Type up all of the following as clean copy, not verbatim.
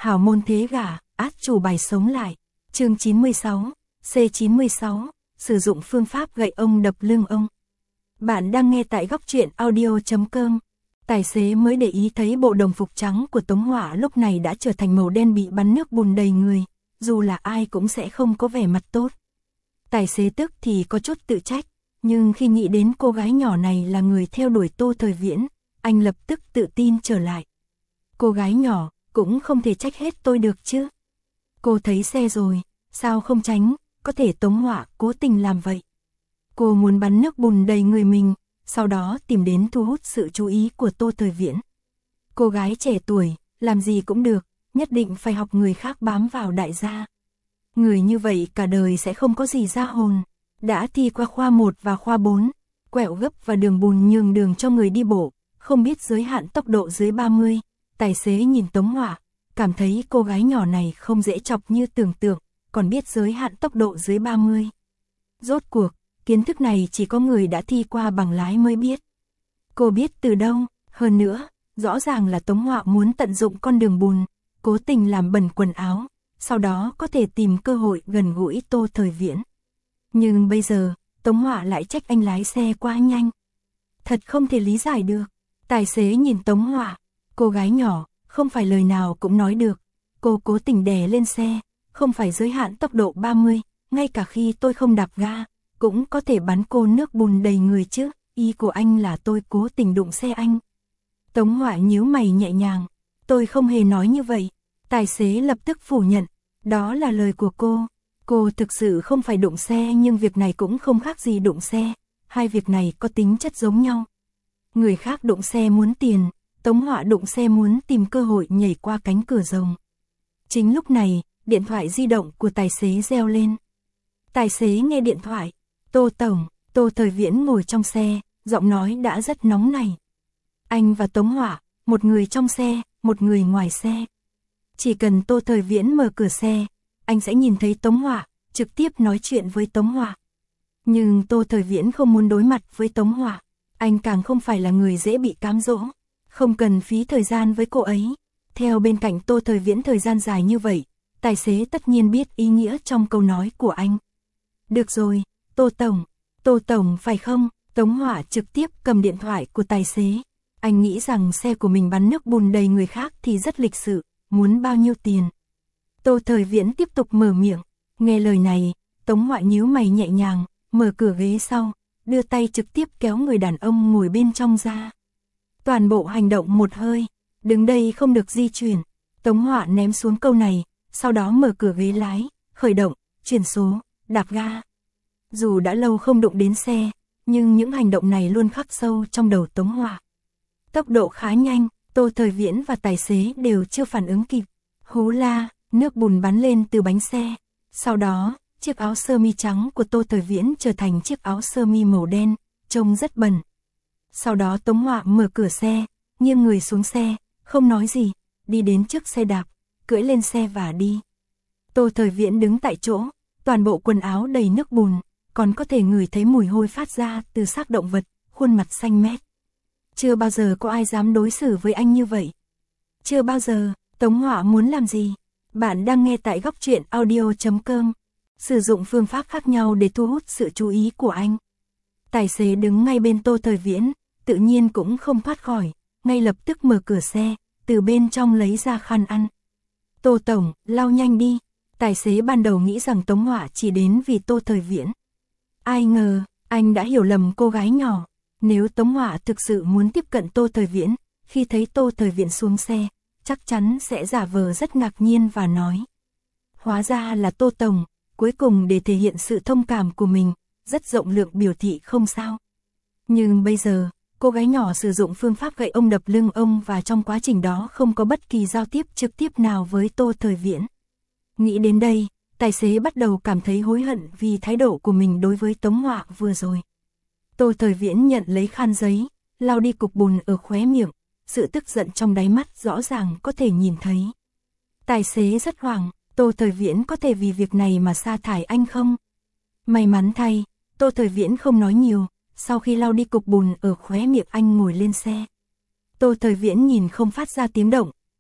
Hảo môn thế gả, át chủ bài sống lại. Chương 96, C96, sử dụng phương pháp gậy ông đập lưng ông. Bạn đang nghe tại góc truyện audio.com. Tài xế mới để ý thấy bộ đồng phục trắng của Tống Họa lúc này đã trở thành màu đen bị bắn nước bùn đầy người, dù là ai cũng sẽ không có vẻ mặt tốt. Tài xế tức thì có chút tự trách, nhưng khi nghĩ đến cô gái nhỏ này là người theo đuổi Tô Thời Viễn, anh lập tức tự tin trở lại. Cô gái nhỏ, cũng không thể trách hết tôi được chứ. Cô thấy xe rồi, sao không tránh, có thể Tống Họa cố tình làm vậy. Cô muốn bắn nước bùn đầy người mình, sau đó tìm đến thu hút sự chú ý của Tô Thời Viễn. Cô gái trẻ tuổi, làm gì cũng được, nhất định phải học người khác bám vào đại gia. Người như vậy cả đời sẽ không có gì ra hồn. Đã thi qua khoa 1 và khoa 4, quẹo gấp và đường bùn nhường đường cho người đi bộ, không biết giới hạn tốc độ dưới 30. Tài xế nhìn Tống Họa, cảm thấy cô gái nhỏ này không dễ chọc như tưởng tượng, còn biết giới hạn tốc độ dưới 30. Rốt cuộc, kiến thức này chỉ có người đã thi qua bằng lái mới biết. Cô biết từ đâu, hơn nữa, rõ ràng là Tống Họa muốn tận dụng con đường bùn, cố tình làm bẩn quần áo, sau đó có thể tìm cơ hội gần gũi Tô Thời Viễn. Nhưng bây giờ, Tống Họa lại trách anh lái xe quá nhanh. Thật không thể lý giải được. Tài xế nhìn Tống Họa, cô gái nhỏ, không phải lời nào cũng nói được. Cô cố tình đè lên xe, không phải giới hạn tốc độ 30, ngay cả khi tôi không đạp ga, cũng có thể bắn cô nước bùn đầy người chứ. Ý của anh là tôi cố tình đụng xe anh. Tống Họa nhíu mày nhẹ nhàng, tôi không hề nói như vậy. Tài xế lập tức phủ nhận, đó là lời của cô. Cô thực sự không phải đụng xe, nhưng việc này cũng không khác gì đụng xe, hai việc này có tính chất giống nhau. Người khác đụng xe muốn tiền, Tống Họa đụng xe muốn tìm cơ hội nhảy qua cánh cửa rồng. Chính lúc này, điện thoại di động của tài xế reo lên. Tài xế nghe điện thoại, Tô Tổng, Tô Thời Viễn ngồi trong xe, giọng nói đã rất nóng nảy. Anh và Tống Họa, một người trong xe, một người ngoài xe. Chỉ cần Tô Thời Viễn mở cửa xe, anh sẽ nhìn thấy Tống Họa, trực tiếp nói chuyện với Tống Họa. Nhưng Tô Thời Viễn không muốn đối mặt với Tống Họa, anh càng không phải là người dễ bị cám dỗ, không cần phí thời gian với cô ấy. Theo bên cạnh Tô Thời Viễn thời gian dài như vậy, tài xế tất nhiên biết ý nghĩa trong câu nói của anh. Được rồi, Tô Tổng phải không? Tống Họa trực tiếp cầm điện thoại của tài xế. Anh nghĩ rằng xe của mình bắn nước bùn đầy người khác thì rất lịch sự, muốn bao nhiêu tiền. Tô Thời Viễn tiếp tục mở miệng, nghe lời này, Tống Họa nhíu mày nhẹ nhàng, mở cửa ghế sau, đưa tay trực tiếp kéo người đàn ông ngồi bên trong ra. Toàn bộ hành động một hơi, đứng đây không được di chuyển. Tống Họa ném xuống câu này, sau đó mở cửa ghế lái, khởi động, chuyển số, đạp ga. Dù đã lâu không đụng đến xe, nhưng những hành động này luôn khắc sâu trong đầu Tống Họa. Tốc độ khá nhanh, Tô Thời Viễn và tài xế đều chưa phản ứng kịp. Hú la, nước bùn bắn lên từ bánh xe. Sau đó, chiếc áo sơ mi trắng của Tô Thời Viễn trở thành chiếc áo sơ mi màu đen, trông rất bẩn. Sau đó Tống Họa mở cửa xe, nghiêng người xuống xe, không nói gì, đi đến trước xe đạp, cưỡi lên xe và đi. Tô Thời Viễn đứng tại chỗ, toàn bộ quần áo đầy nước bùn, còn có thể ngửi thấy mùi hôi phát ra từ xác động vật, khuôn mặt xanh mét. Chưa bao giờ có ai dám đối xử với anh như vậy. Chưa bao giờ. Tống Họa muốn làm gì? Bạn đang nghe tại góc truyện audio.com. Sử dụng phương pháp khác nhau để thu hút sự chú ý của anh. Tài xế đứng ngay bên Tô Thời Viễn, tự nhiên cũng không thoát khỏi, ngay lập tức mở cửa xe, từ bên trong lấy ra khăn ăn. Tô Tổng, lau nhanh đi. Tài xế ban đầu nghĩ rằng Tống Họa chỉ đến vì Tô Thời Viễn. Ai ngờ, anh đã hiểu lầm cô gái nhỏ. Nếu Tống Họa thực sự muốn tiếp cận Tô Thời Viễn, khi thấy Tô Thời Viễn xuống xe, chắc chắn sẽ giả vờ rất ngạc nhiên và nói. Hóa ra là Tô Tổng, cuối cùng để thể hiện sự thông cảm của mình, rất rộng lượng biểu thị không sao. Nhưng bây giờ, cô gái nhỏ sử dụng phương pháp gậy ông đập lưng ông và trong quá trình đó không có bất kỳ giao tiếp trực tiếp nào với Tô Thời Viễn. Nghĩ đến đây, tài xế bắt đầu cảm thấy hối hận vì thái độ của mình đối với Tống Họa vừa rồi. Tô Thời Viễn nhận lấy khăn giấy, lau đi cục bùn ở khóe miệng. Sự tức giận trong đáy mắt rõ ràng có thể nhìn thấy. Tài xế rất hoảng, Tô Thời Viễn có thể vì việc này mà sa thải anh không? May mắn thay, Tô Thời Viễn không nói nhiều, sau khi lau đi cục bùn ở khóe miệng anh ngồi lên xe. Tô Thời Viễn nhìn không phát ra tiếng động,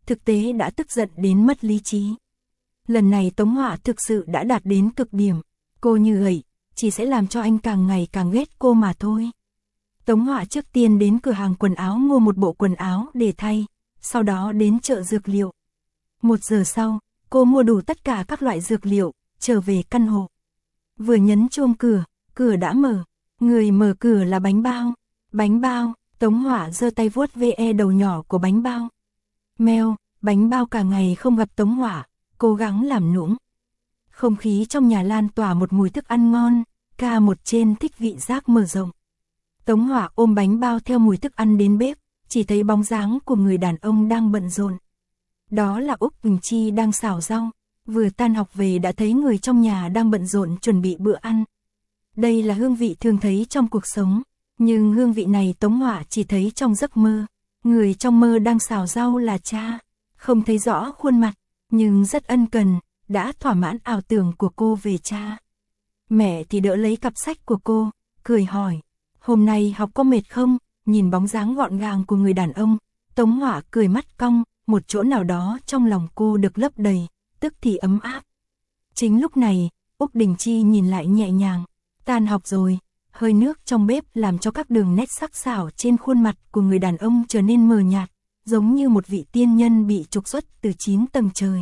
thực tế đã tức giận đến mất lý trí. Lần này Tống Họa thực sự đã đạt đến cực điểm, cô như vậy, chỉ sẽ làm cho anh càng ngày càng ghét cô mà thôi. Tống Họa trước tiên đến cửa hàng quần áo mua một bộ quần áo để thay, sau đó đến chợ dược liệu. 1 giờ sau, cô mua đủ tất cả các loại dược liệu, trở về căn hộ. Vừa nhấn chuông cửa, cửa đã mở, người mở cửa là Bánh Bao. Bánh Bao, Tống Họa giơ tay vuốt ve đầu nhỏ của Bánh Bao. Mèo, Bánh Bao cả ngày không gặp Tống Họa, cố gắng làm nũng. Không khí trong nhà lan tỏa một mùi thức ăn ngon, ca một trên thích vị giác mở rộng. Tống Họa ôm Bánh Bao theo mùi thức ăn đến bếp, chỉ thấy bóng dáng của người đàn ông đang bận rộn. Đó là Úc Quỳnh Chi đang xào rau, vừa tan học về đã thấy người trong nhà đang bận rộn chuẩn bị bữa ăn. Đây là hương vị thường thấy trong cuộc sống, nhưng hương vị này Tống Họa chỉ thấy trong giấc mơ. Người trong mơ đang xào rau là cha, không thấy rõ khuôn mặt, nhưng rất ân cần, đã thỏa mãn ảo tưởng của cô về cha. Mẹ thì đỡ lấy cặp sách của cô, cười hỏi, hôm nay học có mệt không? Nhìn bóng dáng gọn gàng của người đàn ông, Tống Họa cười mắt cong, một chỗ nào đó trong lòng cô được lấp đầy, tức thì ấm áp. Chính lúc này, Úc Đình Chi nhìn lại nhẹ nhàng, tan học rồi, hơi nước trong bếp làm cho các đường nét sắc sảo trên khuôn mặt của người đàn ông trở nên mờ nhạt, giống như một vị tiên nhân bị trục xuất từ 9 tầng trời.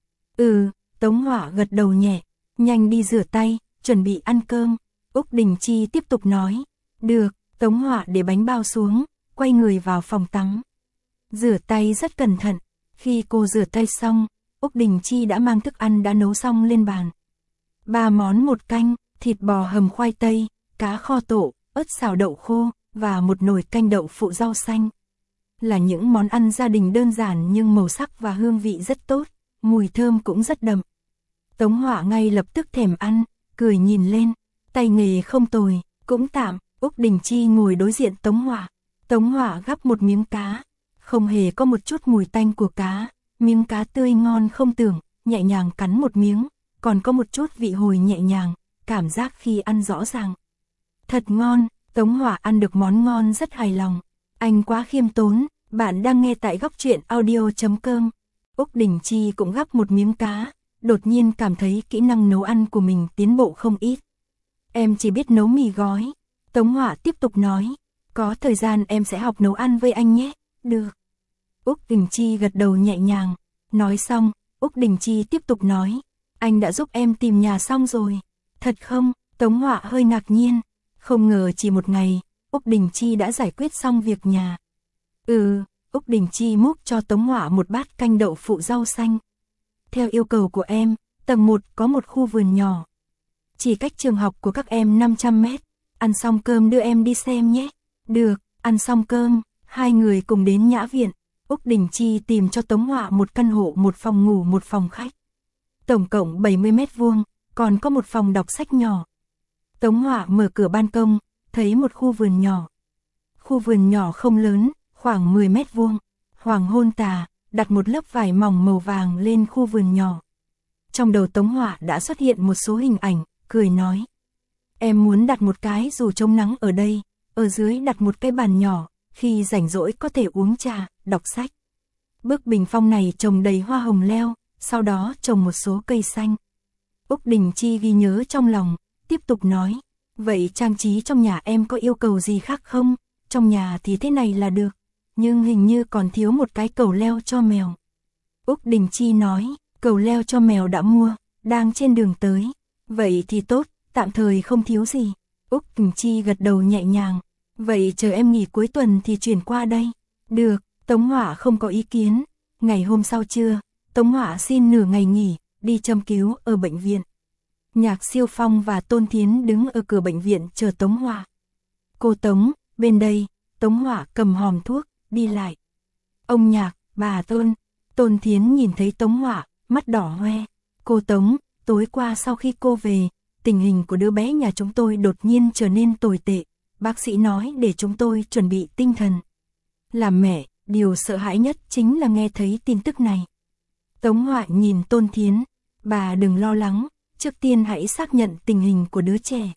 Tống Họa gật đầu nhẹ, nhanh đi rửa tay, chuẩn bị ăn cơm. Úc Đình Chi tiếp tục nói, được. Tống Họa để Bánh Bao xuống, quay người vào phòng tắm. Rửa tay rất cẩn thận, khi cô rửa tay xong, Úc Đình Chi đã mang thức ăn đã nấu xong lên bàn. 3 món một canh, thịt bò hầm khoai tây, cá kho tộ, ớt xào đậu khô, và một nồi canh đậu phụ rau xanh. Là những món ăn gia đình đơn giản nhưng màu sắc và hương vị rất tốt, mùi thơm cũng rất đậm. Tống Họa ngay lập tức thèm ăn, cười nhìn lên, tay nghề không tồi, cũng tạm. Úc Đình Chi ngồi đối diện Tống Họa. Tống Họa gắp một miếng cá, không hề có một chút mùi tanh của cá, miếng cá tươi ngon không tưởng, nhẹ nhàng cắn một miếng, còn có một chút vị hồi nhẹ nhàng, cảm giác khi ăn rõ ràng. Thật ngon, Tống Họa ăn được món ngon rất hài lòng. Anh quá khiêm tốn, bạn đang nghe tại góc truyện audio.com. Úc Đình Chi cũng gắp một miếng cá, đột nhiên cảm thấy kỹ năng nấu ăn của mình tiến bộ không ít. Em chỉ biết nấu mì gói. Tống Họa tiếp tục nói, có thời gian em sẽ học nấu ăn với anh nhé. Được. Úc Đình Chi gật đầu nhẹ nhàng. Nói xong, Úc Đình Chi tiếp tục nói, anh đã giúp em tìm nhà xong rồi. Thật không? Tống Họa hơi ngạc nhiên. Không ngờ chỉ một ngày, Úc Đình Chi đã giải quyết xong việc nhà. Úc Đình Chi múc cho Tống Họa một bát canh đậu phụ rau xanh. Theo yêu cầu của em, tầng 1 có một khu vườn nhỏ. Chỉ cách trường học của các em 500 mét. Ăn xong cơm đưa em đi xem nhé. Được, ăn xong cơm, hai người cùng đến Nhã Viện. Úc Đình Chi tìm cho Tống Họa một căn hộ, một phòng ngủ, một phòng khách. Tổng cộng 70 mét vuông, còn có một phòng đọc sách nhỏ. Tống Họa mở cửa ban công, thấy một khu vườn nhỏ. Khu vườn nhỏ không lớn, khoảng 10 mét vuông. Hoàng hôn tà, đặt một lớp vải mỏng màu vàng lên khu vườn nhỏ. Trong đầu Tống Họa đã xuất hiện một số hình ảnh, cười nói. Em muốn đặt một cái dù chống nắng ở đây, ở dưới đặt một cái bàn nhỏ, khi rảnh rỗi có thể uống trà, đọc sách. Bức bình phong này trồng đầy hoa hồng leo, sau đó trồng một số cây xanh. Úc Đình Chi ghi nhớ trong lòng, tiếp tục nói, vậy trang trí trong nhà em có yêu cầu gì khác không? Trong nhà thì thế này là được, nhưng hình như còn thiếu một cái cầu leo cho mèo. Úc Đình Chi nói, cầu leo cho mèo đã mua, đang trên đường tới. Vậy thì tốt, tạm thời không thiếu gì. Úc Đình Chi gật đầu nhẹ nhàng, vậy chờ em nghỉ cuối tuần thì chuyển qua đây. Được, Tống Họa không có ý kiến. Ngày hôm sau trưa, Tống Họa xin nửa ngày nghỉ, đi châm cứu ở bệnh viện. Nhạc Siêu Phong và Tôn Thiến đứng ở cửa bệnh viện chờ Tống Họa. Cô Tống, bên đây. Tống Họa cầm hòm thuốc, đi lại. Ông Nhạc, bà Tôn. Tôn Thiến nhìn thấy Tống Họa, mắt đỏ hoe. Cô Tống, tối qua sau khi cô về, tình hình của đứa bé nhà chúng tôi đột nhiên trở nên tồi tệ. Bác sĩ nói để chúng tôi chuẩn bị tinh thần. Làm mẹ, điều sợ hãi nhất chính là nghe thấy tin tức này. Tống Họa nhìn Tôn Thiến, bà đừng lo lắng, trước tiên hãy xác nhận tình hình của đứa trẻ.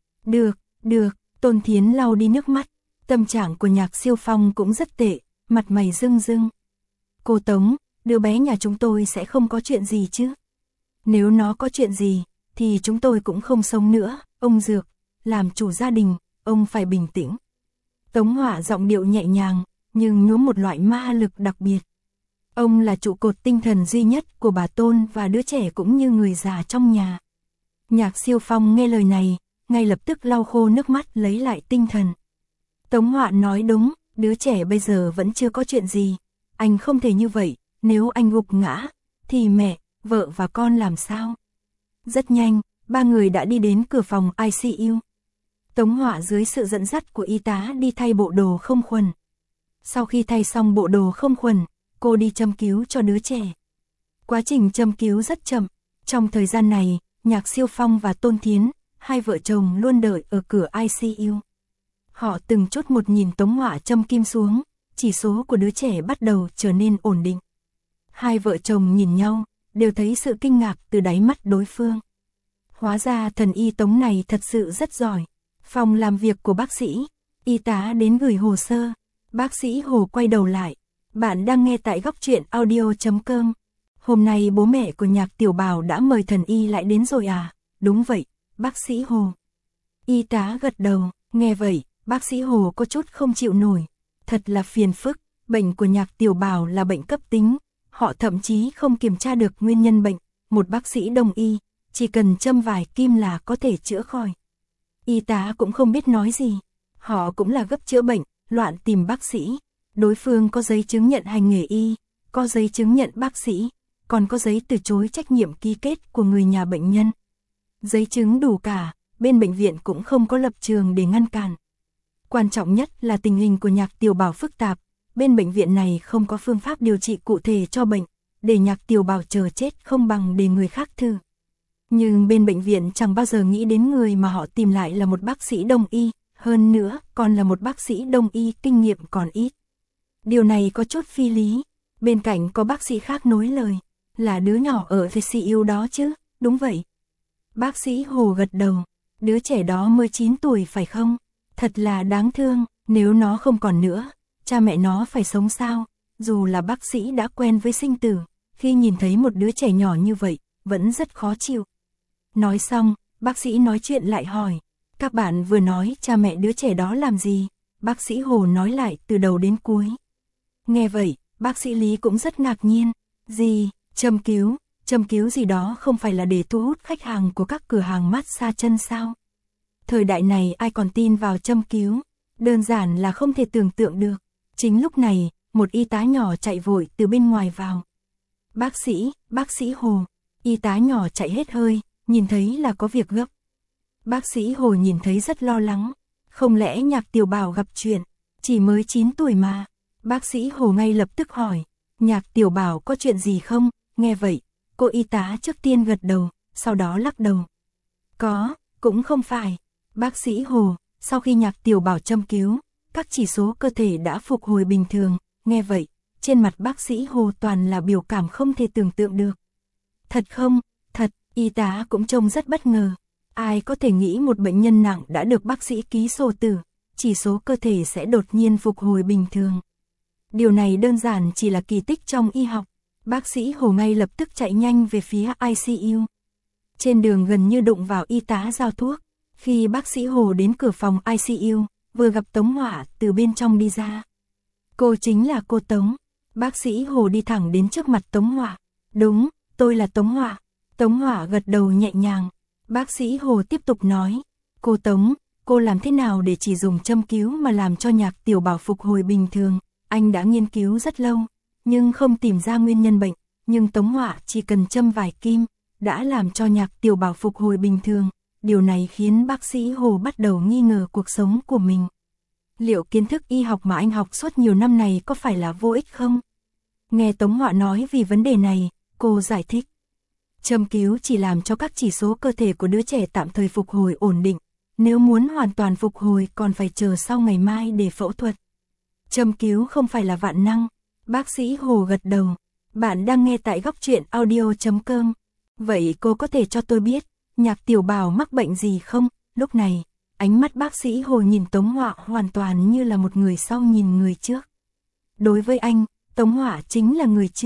Được, Tôn Thiến lau đi nước mắt, tâm trạng của Nhạc Siêu Phong cũng rất tệ, mặt mày rưng rưng. Cô Tống, đứa bé nhà chúng tôi sẽ không có chuyện gì chứ? Nếu nó có chuyện gì, thì chúng tôi cũng không sống nữa, ông Dược, làm chủ gia đình, ông phải bình tĩnh. Tống Họa giọng điệu nhẹ nhàng, nhưng nhuốm một loại ma lực đặc biệt. Ông là trụ cột tinh thần duy nhất của bà Tôn và đứa trẻ cũng như người già trong nhà. Nhạc Siêu Phong nghe lời này, ngay lập tức lau khô nước mắt lấy lại tinh thần. Tống Họa nói đúng, đứa trẻ bây giờ vẫn chưa có chuyện gì. Anh không thể như vậy, nếu anh gục ngã, thì mẹ, vợ và con làm sao? Rất nhanh, ba người đã đi đến cửa phòng ICU. Tống Họa dưới sự dẫn dắt của y tá đi thay bộ đồ không khuẩn. Sau khi thay xong bộ đồ không khuẩn, cô đi châm cứu cho đứa trẻ. Quá trình châm cứu rất chậm. Trong thời gian này, Nhạc Siêu Phong và Tôn Thiến, hai vợ chồng luôn đợi ở cửa ICU. Họ từng chút một nhìn Tống Họa châm kim xuống, chỉ số của đứa trẻ bắt đầu trở nên ổn định. Hai vợ chồng nhìn nhau, đều thấy sự kinh ngạc từ đáy mắt đối phương. Hóa ra thần y Tống này thật sự rất giỏi. Phòng làm việc của bác sĩ, y tá đến gửi hồ sơ. Bác sĩ Hồ quay đầu lại. Bạn đang nghe tại góc truyện audio.com. Hôm nay bố mẹ của Nhạc Tiểu Bảo đã mời thần y lại đến rồi à? Đúng vậy, bác sĩ Hồ. Y tá gật đầu, nghe vậy, bác sĩ Hồ có chút không chịu nổi. Thật là phiền phức, bệnh của Nhạc Tiểu Bảo là bệnh cấp tính. Họ thậm chí không kiểm tra được nguyên nhân bệnh. Một bác sĩ đông y, chỉ cần châm vài kim là có thể chữa khỏi. Y tá cũng không biết nói gì. Họ cũng là gấp chữa bệnh, loạn tìm bác sĩ. Đối phương có giấy chứng nhận hành nghề y, có giấy chứng nhận bác sĩ, còn có giấy từ chối trách nhiệm ký kết của người nhà bệnh nhân. Giấy chứng đủ cả, bên bệnh viện cũng không có lập trường để ngăn cản. Quan trọng nhất là tình hình của Nhạc Tiểu Bảo phức tạp, bên bệnh viện này không có phương pháp điều trị cụ thể cho bệnh, để Nhạc Tiểu Bảo chờ chết không bằng để người khác thử. Nhưng bên bệnh viện chẳng bao giờ nghĩ đến người mà họ tìm lại là một bác sĩ đông y, hơn nữa còn là một bác sĩ đông y kinh nghiệm còn ít. Điều này có chút phi lý, bên cạnh có bác sĩ khác nối lời, là đứa nhỏ ở ICU đó chứ, đúng vậy. Bác sĩ Hồ gật đầu, đứa trẻ đó mới 9 tuổi phải không? Thật là đáng thương, nếu nó không còn nữa, cha mẹ nó phải sống sao? Dù là bác sĩ đã quen với sinh tử, khi nhìn thấy một đứa trẻ nhỏ như vậy, vẫn rất khó chịu. Nói xong, bác sĩ nói chuyện lại hỏi, các bạn vừa nói cha mẹ đứa trẻ đó làm gì? Bác sĩ Hồ nói lại từ đầu đến cuối. Nghe vậy, bác sĩ Lý cũng rất ngạc nhiên. Gì, châm cứu gì đó không phải là để thu hút khách hàng của các cửa hàng massage chân sao? Thời đại này ai còn tin vào châm cứu, đơn giản là không thể tưởng tượng được. Chính lúc này, một y tá nhỏ chạy vội từ bên ngoài vào. Bác sĩ Hồ, y tá nhỏ chạy hết hơi, nhìn thấy là có việc gấp. Bác sĩ Hồ nhìn thấy rất lo lắng, không lẽ Nhạc Tiểu Bảo gặp chuyện, chỉ mới 9 tuổi mà. Bác sĩ Hồ ngay lập tức hỏi, Nhạc Tiểu Bảo có chuyện gì không? Nghe vậy, cô y tá trước tiên gật đầu, sau đó lắc đầu. Cũng không phải. Bác sĩ Hồ, sau khi Nhạc Tiểu Bảo châm cứu, các chỉ số cơ thể đã phục hồi bình thường. Nghe vậy, trên mặt bác sĩ Hồ toàn là biểu cảm không thể tưởng tượng được. Thật không? Thật, y tá cũng trông rất bất ngờ. Ai có thể nghĩ một bệnh nhân nặng đã được bác sĩ ký sổ tử, chỉ số cơ thể sẽ đột nhiên phục hồi bình thường. Điều này đơn giản chỉ là kỳ tích trong y học. Bác sĩ Hồ ngay lập tức chạy nhanh về phía ICU. Trên đường gần như đụng vào y tá giao thuốc. Khi bác sĩ Hồ đến cửa phòng ICU, vừa gặp Tống Họa từ bên trong đi ra. Cô chính là cô Tống. Bác sĩ Hồ đi thẳng đến trước mặt Tống Họa. Đúng, tôi là Tống Họa. Tống Họa gật đầu nhẹ nhàng. Bác sĩ Hồ tiếp tục nói. Cô Tống, cô làm thế nào để chỉ dùng châm cứu mà làm cho Nhạc Tiểu Bảo phục hồi bình thường? Anh đã nghiên cứu rất lâu, nhưng không tìm ra nguyên nhân bệnh. Nhưng Tống Họa chỉ cần châm vài kim, đã làm cho Nhạc Tiểu Bảo phục hồi bình thường. Điều này khiến bác sĩ Hồ bắt đầu nghi ngờ cuộc sống của mình. Liệu kiến thức y học mà anh học suốt nhiều năm này có phải là vô ích không? Nghe Tống Họa nói vì vấn đề này, cô giải thích. Châm cứu chỉ làm cho các chỉ số cơ thể của đứa trẻ tạm thời phục hồi ổn định. Nếu muốn hoàn toàn phục hồi còn phải chờ sau ngày mai để phẫu thuật. Châm cứu không phải là vạn năng. Bác sĩ Hồ gật đầu. Bạn đang nghe tại góc truyện audio.com. Vậy cô có thể cho tôi biết, Nhạc Tiểu Bảo mắc bệnh gì không? Lúc này, ánh mắt bác sĩ Hồ nhìn Tống Họa hoàn toàn như là một người sau nhìn người trước. Đối với anh, Tống Họa chính là người trước.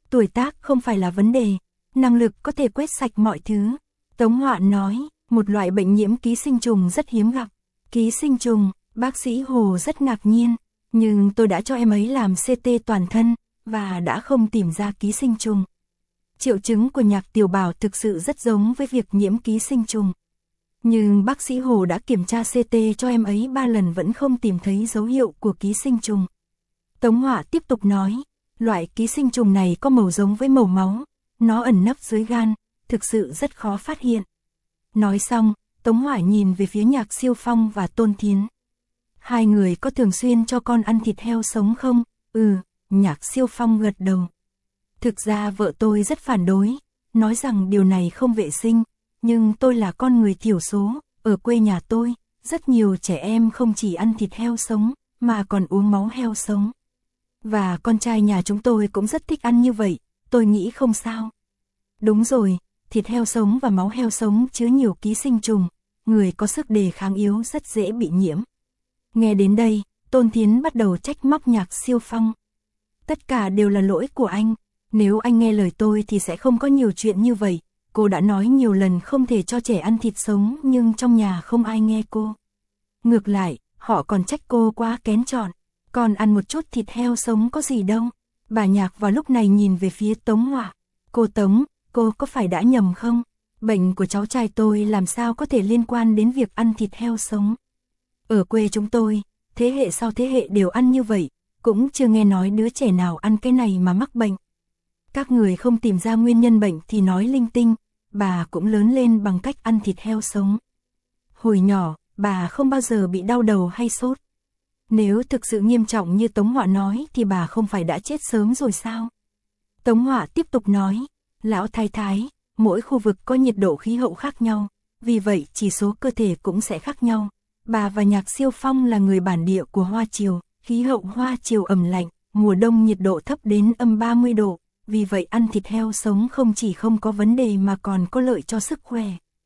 Tuổi tác không phải là vấn đề, năng lực có thể quét sạch mọi thứ. Tống Họa nói, một loại bệnh nhiễm ký sinh trùng rất hiếm gặp. Ký sinh trùng, bác sĩ Hồ rất ngạc nhiên, nhưng tôi đã cho em ấy làm CT toàn thân, và đã không tìm ra ký sinh trùng. Triệu chứng của Nhạc Tiểu Bảo thực sự rất giống với việc nhiễm ký sinh trùng. Nhưng bác sĩ Hồ đã kiểm tra CT cho em ấy 3 lần vẫn không tìm thấy dấu hiệu của ký sinh trùng. Tống Họa tiếp tục nói, loại ký sinh trùng này có màu giống với màu máu, nó ẩn nấp dưới gan, thực sự rất khó phát hiện. Nói xong, Tống Họa nhìn về phía Nhạc Siêu Phong và Tôn Thiến. Hai người có thường xuyên cho con ăn thịt heo sống không? Nhạc Siêu Phong gật đầu. Thực ra vợ tôi rất phản đối, nói rằng điều này không vệ sinh, nhưng tôi là con người thiểu số, ở quê nhà tôi, rất nhiều trẻ em không chỉ ăn thịt heo sống, mà còn uống máu heo sống. Và con trai nhà chúng tôi cũng rất thích ăn như vậy, tôi nghĩ không sao. Đúng rồi, thịt heo sống và máu heo sống chứa nhiều ký sinh trùng, người có sức đề kháng yếu rất dễ bị nhiễm. Nghe đến đây, Tôn Thiến bắt đầu trách móc Nhạc Siêu Phong. Tất cả đều là lỗi của anh, nếu anh nghe lời tôi thì sẽ không có nhiều chuyện như vậy. Cô đã nói nhiều lần không thể cho trẻ ăn thịt sống nhưng trong nhà không ai nghe cô. Ngược lại, họ còn trách cô quá kén chọn, còn ăn một chút thịt heo sống có gì đâu. Bà Nhạc vào lúc này nhìn về phía Tống Họa. Cô Tống, cô có phải đã nhầm không? Bệnh của cháu trai tôi làm sao có thể liên quan đến việc ăn thịt heo sống? Ở quê chúng tôi, thế hệ sau thế hệ đều ăn như vậy, cũng chưa nghe nói đứa trẻ nào ăn cái này mà mắc bệnh. Các người không tìm ra nguyên nhân bệnh thì nói linh tinh, bà cũng lớn lên bằng cách ăn thịt heo sống. Hồi nhỏ, bà không bao giờ bị đau đầu hay sốt. Nếu thực sự nghiêm trọng như Tống Họa nói thì bà không phải đã chết sớm rồi sao? Tống Họa tiếp tục nói, lão thái thái, mỗi khu vực có nhiệt độ khí hậu khác nhau, vì vậy chỉ số cơ thể cũng sẽ khác nhau. Bà và Nhạc Siêu Phong là người bản địa của Hoa Triều, khí hậu Hoa Triều ẩm lạnh, mùa đông nhiệt độ thấp đến âm 30 độ, vì vậy ăn thịt heo sống không chỉ không có vấn đề mà còn có lợi cho sức khỏe.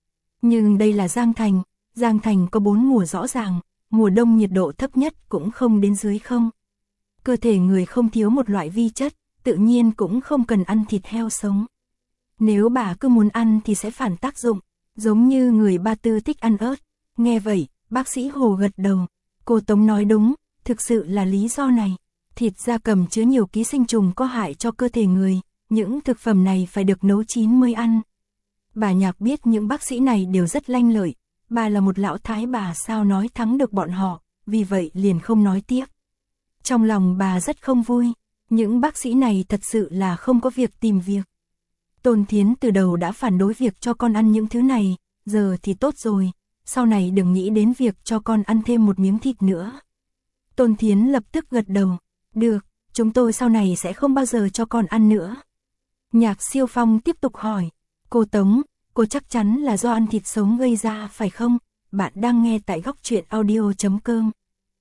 Nhưng đây là Giang Thành có 4 mùa rõ ràng, mùa đông nhiệt độ thấp nhất cũng không đến dưới 0. Cơ thể người không thiếu một loại vi chất, tự nhiên cũng không cần ăn thịt heo sống. Nếu bà cứ muốn ăn thì sẽ phản tác dụng, giống như người Ba Tư thích ăn ớt. Nghe vậy, bác sĩ Hồ gật đầu. Cô Tống nói đúng, thực sự là lý do này. Thịt gia cầm chứa nhiều ký sinh trùng có hại cho cơ thể người, những thực phẩm này phải được nấu chín mới ăn. Bà Nhạc biết những bác sĩ này đều rất lanh lợi, bà là một lão thái bà sao nói thắng được bọn họ, vì vậy liền không nói tiếp. Trong lòng bà rất không vui, những bác sĩ này thật sự là không có việc tìm việc. Tôn Thiến từ đầu đã phản đối việc cho con ăn những thứ này, giờ thì tốt rồi, sau này đừng nghĩ đến việc cho con ăn thêm một miếng thịt nữa. Tôn Thiến lập tức gật đầu, được, chúng tôi sau này sẽ không bao giờ cho con ăn nữa. Nhạc Siêu Phong tiếp tục hỏi, cô Tống, cô chắc chắn là do ăn thịt sống gây ra phải không? Bạn đang nghe tại Góc Truyện Audio.com.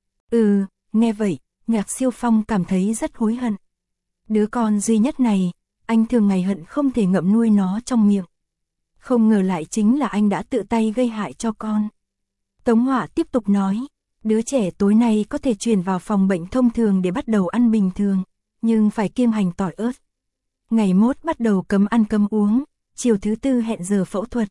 Nghe vậy, Nhạc Siêu Phong cảm thấy rất hối hận. Đứa con duy nhất này, anh thường ngày hận không thể ngậm nuôi nó trong miệng. Không ngờ lại chính là anh đã tự tay gây hại cho con. Tống Họa tiếp tục nói, đứa trẻ tối nay có thể chuyển vào phòng bệnh thông thường để bắt đầu ăn bình thường, nhưng phải kiêng hành tỏi ớt. Ngày mốt bắt đầu cấm ăn cấm uống, chiều thứ tư hẹn giờ phẫu thuật.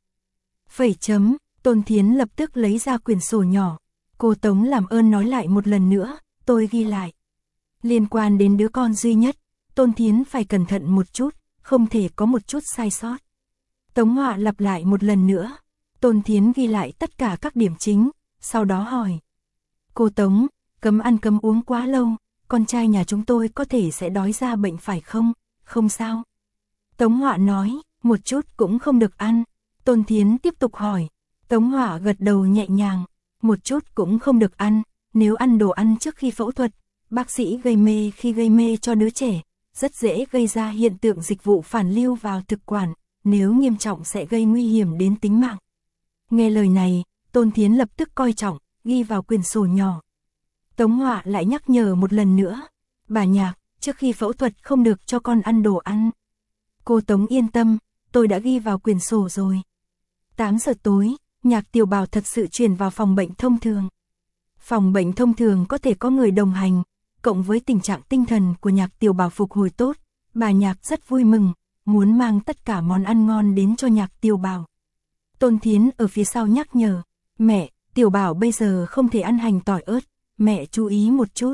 Tôn Thiến lập tức lấy ra quyển sổ nhỏ. Cô Tống làm ơn nói lại một lần nữa, tôi ghi lại. Liên quan đến đứa con duy nhất, Tôn Thiến phải cẩn thận một chút, không thể có một chút sai sót. Tống Họa lặp lại một lần nữa. Tôn Thiến ghi lại tất cả các điểm chính, sau đó hỏi. Cô Tống, cấm ăn cấm uống quá lâu, con trai nhà chúng tôi có thể sẽ đói ra bệnh phải không? Không sao. Tống Họa nói, một chút cũng không được ăn. Tôn Thiến tiếp tục hỏi. Tống Họa gật đầu nhẹ nhàng, một chút cũng không được ăn, nếu ăn đồ ăn trước khi phẫu thuật, bác sĩ gây mê khi gây mê cho đứa trẻ, rất dễ gây ra hiện tượng dịch vụ phản lưu vào thực quản, nếu nghiêm trọng sẽ gây nguy hiểm đến tính mạng. Nghe lời này, Tôn Thiến lập tức coi trọng, ghi vào quyển sổ nhỏ. Tống Họa lại nhắc nhở một lần nữa, bà Nhạc, trước khi phẫu thuật không được cho con ăn đồ ăn. Cô Tống yên tâm, tôi đã ghi vào quyển sổ rồi. 8 giờ tối, Nhạc Tiểu Bảo thật sự chuyển vào phòng bệnh thông thường. Phòng bệnh thông thường có thể có người đồng hành, cộng với tình trạng tinh thần của Nhạc Tiểu Bảo phục hồi tốt, Bà Nhạc rất vui mừng, muốn mang tất cả món ăn ngon đến cho Nhạc Tiểu Bảo. Tôn Thiến ở phía sau nhắc nhở, mẹ, Tiểu Bảo bây giờ không thể ăn hành tỏi ớt, mẹ chú ý một chút.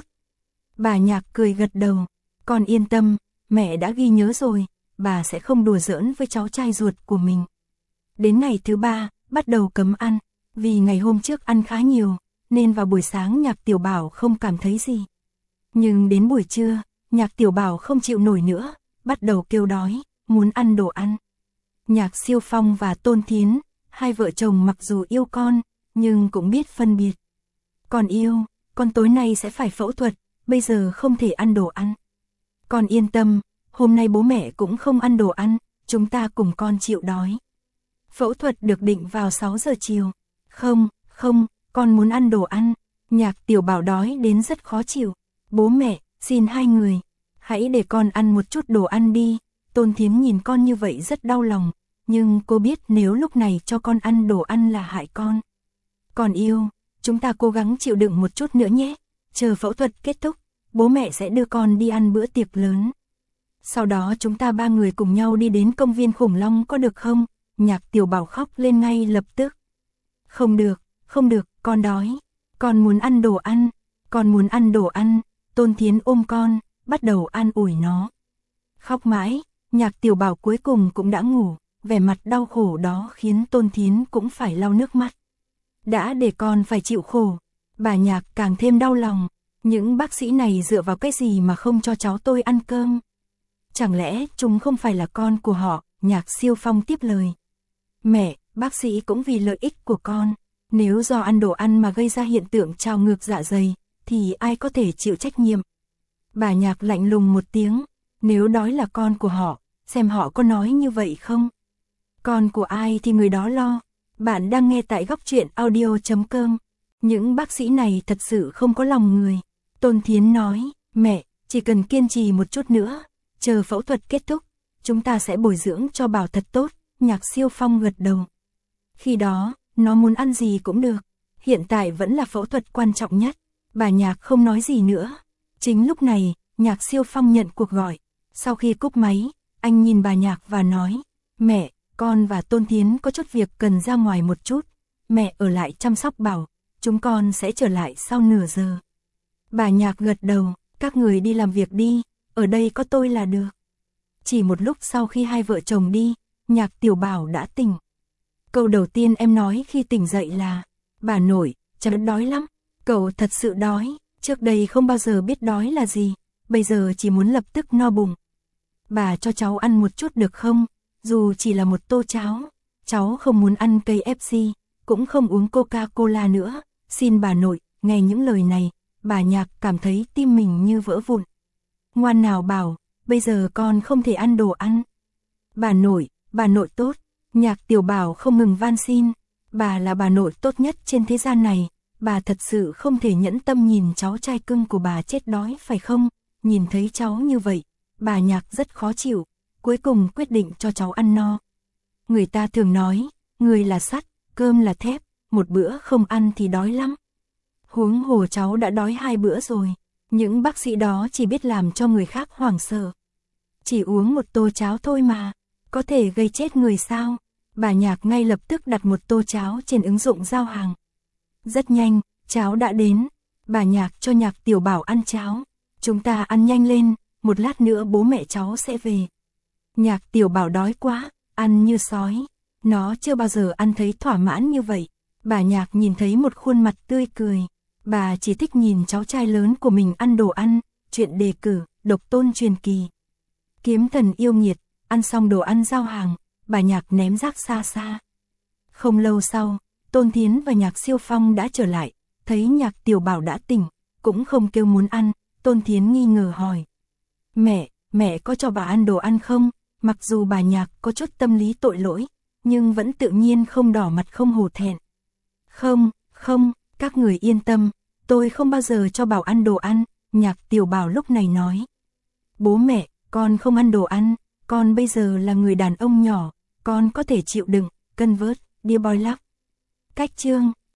Bà Nhạc cười gật đầu, con yên tâm, mẹ đã ghi nhớ rồi, bà sẽ không đùa giỡn với cháu trai ruột của mình. Đến ngày thứ 3, bắt đầu cấm ăn, vì ngày hôm trước ăn khá nhiều, nên vào buổi sáng Nhạc Tiểu Bảo không cảm thấy gì. Nhưng đến buổi trưa, Nhạc Tiểu Bảo không chịu nổi nữa, bắt đầu kêu đói, muốn ăn đồ ăn. Nhạc Siêu Phong và Tôn Thiến, hai vợ chồng mặc dù yêu con, nhưng cũng biết phân biệt. Con yêu, con tối nay sẽ phải phẫu thuật, bây giờ không thể ăn đồ ăn. Con yên tâm, hôm nay bố mẹ cũng không ăn đồ ăn, chúng ta cùng con chịu đói. Phẫu thuật được định vào 6 giờ chiều. Không, con muốn ăn đồ ăn. Nhạc Tiểu Bảo đói đến rất khó chịu. Bố mẹ, xin hai người, hãy để con ăn một chút đồ ăn đi. Tôn Thiến nhìn con như vậy rất đau lòng, nhưng cô biết nếu lúc này cho con ăn đồ ăn là hại con. Con yêu, chúng ta cố gắng chịu đựng một chút nữa nhé. Chờ phẫu thuật kết thúc, bố mẹ sẽ đưa con đi ăn bữa tiệc lớn. Sau đó chúng ta ba người cùng nhau đi đến công viên khủng long có được không? Nhạc Tiểu Bảo khóc lên ngay lập tức. Không được, con đói. Con muốn ăn đồ ăn, con muốn ăn đồ ăn. Tôn Thiến ôm con, bắt đầu an ủi nó. Khóc mãi, Nhạc Tiểu Bảo cuối cùng cũng đã ngủ, vẻ mặt đau khổ đó khiến Tôn Thiến cũng phải lau nước mắt. Đã để con phải chịu khổ, bà Nhạc càng thêm đau lòng. Những bác sĩ này dựa vào cái gì mà không cho cháu tôi ăn cơm? Chẳng lẽ chúng không phải là con của họ? Nhạc Siêu Phong tiếp lời. Mẹ, bác sĩ cũng vì lợi ích của con. Nếu do ăn đồ ăn mà gây ra hiện tượng trào ngược dạ dày, thì ai có thể chịu trách nhiệm? Bà Nhạc lạnh lùng một tiếng. Nếu đói là con của họ, xem họ có nói như vậy không? Con của ai thì người đó lo. Bạn đang nghe tại Góc Truyện Audio.com. Những bác sĩ này thật sự không có lòng người. Tôn Thiến nói, mẹ, chỉ cần kiên trì một chút nữa, chờ phẫu thuật kết thúc, chúng ta sẽ bồi dưỡng cho Bảo thật tốt. Nhạc Siêu Phong gật đầu. Khi đó, nó muốn ăn gì cũng được. Hiện tại vẫn là phẫu thuật quan trọng nhất. Bà Nhạc không nói gì nữa. Chính lúc này, Nhạc Siêu Phong nhận cuộc gọi. Sau khi cúp máy, anh nhìn bà Nhạc và nói, mẹ, con và Tôn Thiến có chút việc cần ra ngoài một chút. Mẹ ở lại chăm sóc Bảo, chúng con sẽ trở lại sau nửa giờ. Bà Nhạc gật đầu, các người đi làm việc đi, ở đây có tôi là được. Chỉ một lúc sau khi hai vợ chồng đi, Nhạc Tiểu Bảo đã tỉnh. Câu đầu tiên em nói khi tỉnh dậy là, bà nội, cháu đói lắm. Cậu thật sự đói, trước đây không bao giờ biết đói là gì, bây giờ chỉ muốn lập tức no bụng. Bà cho cháu ăn một chút được không, dù chỉ là một tô cháo. Cháu không muốn ăn KFC, cũng không uống Coca-Cola nữa. Xin bà nội. Nghe những lời này, bà Nhạc cảm thấy tim mình như vỡ vụn. Ngoan nào Bảo, bây giờ con không thể ăn đồ ăn. Bà nội tốt. Nhạc Tiểu Bảo không ngừng van xin. Bà là bà nội tốt nhất trên thế gian này. Bà thật sự không thể nhẫn tâm nhìn cháu trai cưng của bà chết đói phải không? Nhìn thấy cháu như vậy, bà Nhạc rất khó chịu. Cuối cùng quyết định cho cháu ăn no. Người ta thường nói, người là sắt, cơm là thép, một bữa không ăn thì đói lắm. Huống hồ cháu đã đói 2 bữa rồi. Những bác sĩ đó chỉ biết làm cho người khác hoảng sợ. Chỉ uống một tô cháo thôi mà, có thể gây chết người sao? Bà Nhạc ngay lập tức đặt một tô cháo trên ứng dụng giao hàng. Rất nhanh, cháo đã đến. Bà Nhạc cho Nhạc Tiểu Bảo ăn cháo. Chúng ta ăn nhanh lên, một lát nữa bố mẹ cháu sẽ về. Nhạc Tiểu Bảo đói quá, ăn như sói. Nó chưa bao giờ ăn thấy thỏa mãn như vậy. Bà Nhạc nhìn thấy một khuôn mặt tươi cười. Bà chỉ thích nhìn cháu trai lớn của mình ăn đồ ăn. Chuyện đề cử, độc tôn truyền kỳ. Kiếm thần yêu nghiệt, ăn xong đồ ăn giao hàng, bà Nhạc ném rác xa xa. Không lâu sau, Tôn Thiến và Nhạc Siêu Phong đã trở lại. Thấy Nhạc Tiểu Bảo đã tỉnh, cũng không kêu muốn ăn. Tôn Thiến nghi ngờ hỏi. Mẹ có cho bà ăn đồ ăn không? Mặc dù bà Nhạc có chút tâm lý tội lỗi, nhưng vẫn tự nhiên không đỏ mặt không hổ thẹn. Không, các người yên tâm, tôi không bao giờ cho Bảo ăn đồ ăn. Nhạc Tiểu Bảo lúc này nói. Bố mẹ, con không ăn đồ ăn, con bây giờ là người đàn ông nhỏ, con có thể chịu đựng, cân vớt, dear boy love. Cách chương